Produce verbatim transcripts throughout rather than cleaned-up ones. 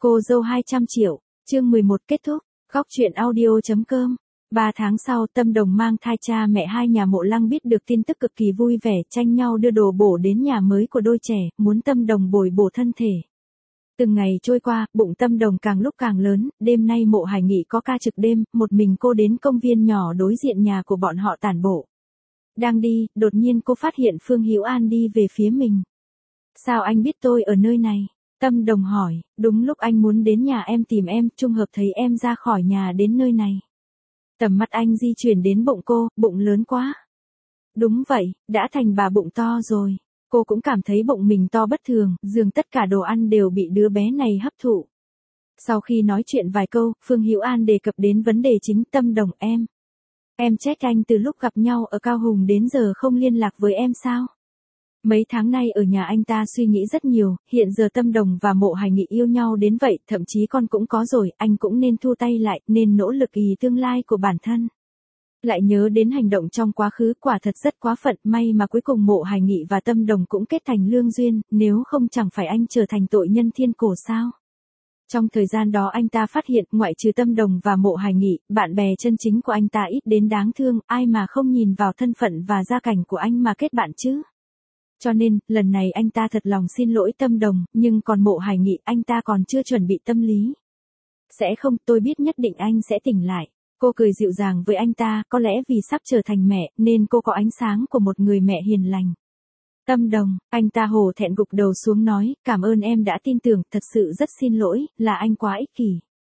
Cô dâu hai trăm triệu, chương mười một kết thúc, góc truyện audio.com. Ba tháng sau, Tâm Đồng mang thai, cha mẹ hai nhà Mộ Lăng biết được tin tức cực kỳ vui vẻ, tranh nhau đưa đồ bổ đến nhà mới của đôi trẻ, muốn Tâm Đồng bồi bổ thân thể. Từng ngày trôi qua, bụng Tâm Đồng càng lúc càng lớn, đêm nay Mộ Hải Nghị có ca trực đêm, một mình cô đến công viên nhỏ đối diện nhà của bọn họ tản bộ. Đang đi, đột nhiên cô phát hiện Phương Hữu An đi về phía mình. Sao anh biết tôi ở nơi này? Tâm Đồng hỏi, đúng lúc anh muốn đến nhà em tìm em, trùng hợp thấy em ra khỏi nhà đến nơi này. Tầm mắt anh di chuyển đến bụng cô, bụng lớn quá. Đúng vậy, đã thành bà bụng to rồi. Cô cũng cảm thấy bụng mình to bất thường, dường tất cả đồ ăn đều bị đứa bé này hấp thụ. Sau khi nói chuyện vài câu, Phương Hữu An đề cập đến vấn đề chính. Tâm Đồng em. Em trách anh từ lúc gặp nhau ở Cao Hùng đến giờ không liên lạc với em sao? Mấy tháng nay ở nhà anh ta suy nghĩ rất nhiều, hiện giờ Tâm Đồng và Mộ Hải Nghị yêu nhau đến vậy, thậm chí con cũng có rồi, anh cũng nên thu tay lại, nên nỗ lực vì tương lai của bản thân. Lại nhớ đến hành động trong quá khứ, quả thật rất quá phận, may mà cuối cùng Mộ Hải Nghị và Tâm Đồng cũng kết thành lương duyên, nếu không chẳng phải anh trở thành tội nhân thiên cổ sao. Trong thời gian đó anh ta phát hiện, ngoại trừ Tâm Đồng và Mộ Hải Nghị, bạn bè chân chính của anh ta ít đến đáng thương, ai mà không nhìn vào thân phận và gia cảnh của anh mà kết bạn chứ. Cho nên, lần này anh ta thật lòng xin lỗi Tâm Đồng, nhưng còn Mộ Hải Nghị, anh ta còn chưa chuẩn bị tâm lý. Sẽ không, tôi biết nhất định anh sẽ tỉnh lại. Cô cười dịu dàng với anh ta, có lẽ vì sắp trở thành mẹ, nên cô có ánh sáng của một người mẹ hiền lành. Tâm Đồng, anh ta hổ thẹn gục đầu xuống nói, cảm ơn em đã tin tưởng, thật sự rất xin lỗi, là anh quá ích kỷ.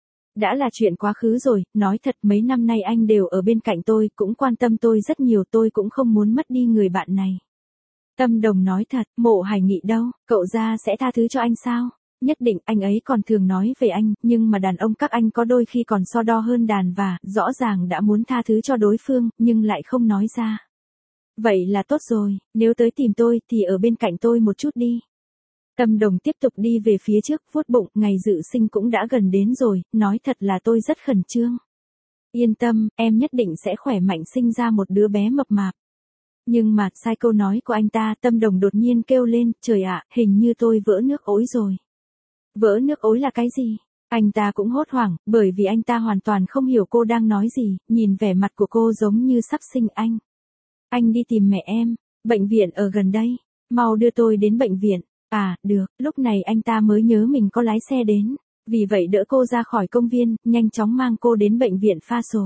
Đã là chuyện quá khứ rồi, nói thật mấy năm nay anh đều ở bên cạnh tôi, cũng quan tâm tôi rất nhiều, tôi cũng không muốn mất đi người bạn này. Tâm Đồng nói thật, Mộ Hải Nghị đâu, cậu ra sẽ tha thứ cho anh sao? Nhất định, anh ấy còn thường nói về anh, nhưng mà đàn ông các anh có đôi khi còn so đo hơn đàn và, rõ ràng đã muốn tha thứ cho đối phương, nhưng lại không nói ra. Vậy là tốt rồi, nếu tới tìm tôi, thì ở bên cạnh tôi một chút đi. Tâm Đồng tiếp tục đi về phía trước, vuốt bụng, ngày dự sinh cũng đã gần đến rồi, nói thật là tôi rất khẩn trương. Yên tâm, em nhất định sẽ khỏe mạnh sinh ra một đứa bé mập mạp. Nhưng mà, sai câu nói của anh ta, Tâm Đồng đột nhiên kêu lên, trời ạ, hình như tôi vỡ nước ối rồi. Vỡ nước ối là cái gì? Anh ta cũng hốt hoảng, bởi vì anh ta hoàn toàn không hiểu cô đang nói gì, nhìn vẻ mặt của cô giống như sắp sinh anh. Anh đi tìm mẹ em, bệnh viện ở gần đây, mau đưa tôi đến bệnh viện. À, được, lúc này anh ta mới nhớ mình có lái xe đến, vì vậy đỡ cô ra khỏi công viên, nhanh chóng mang cô đến bệnh viện Pha Sồ.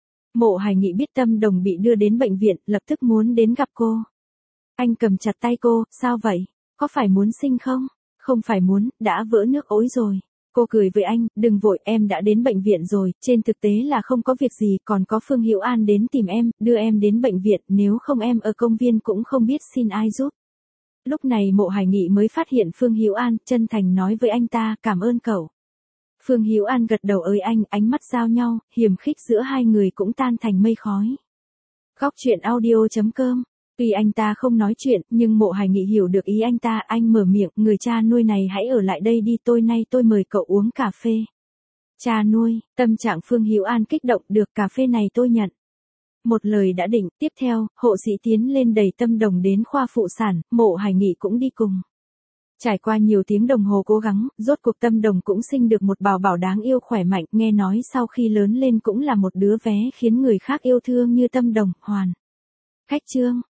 Mộ Hải Nghị biết Tâm Đồng bị đưa đến bệnh viện, lập tức muốn đến gặp cô. Anh cầm chặt tay cô, sao vậy? Có phải muốn sinh không? Không phải muốn, đã vỡ nước ối rồi. Cô cười với anh, đừng vội, em đã đến bệnh viện rồi, trên thực tế là không có việc gì, còn có Phương Hữu An đến tìm em, đưa em đến bệnh viện, nếu không em ở công viên cũng không biết xin ai giúp. Lúc này Mộ Hải Nghị mới phát hiện Phương Hữu An, chân thành nói với anh ta, cảm ơn cậu. Phương Hữu An gật đầu ơi anh, ánh mắt giao nhau, hiềm khích giữa hai người cũng tan thành mây khói. Góc truyện audio.com. Tuy anh ta không nói chuyện, nhưng Mộ Hải Nghị hiểu được ý anh ta, anh mở miệng, người cha nuôi này hãy ở lại đây đi, tôi nay tôi mời cậu uống cà phê. Cha nuôi, tâm trạng Phương Hữu An kích động, được, cà phê này tôi nhận. Một lời đã định, tiếp theo, hộ sĩ tiến lên đẩy Tâm Đồng đến khoa phụ sản, Mộ Hải Nghị cũng đi cùng. Trải qua nhiều tiếng đồng hồ cố gắng, rốt cuộc Tâm Đồng cũng sinh được một bảo bảo đáng yêu khỏe mạnh, nghe nói sau khi lớn lên cũng là một đứa bé khiến người khác yêu thương như Tâm Đồng, hoàn. Khách trương,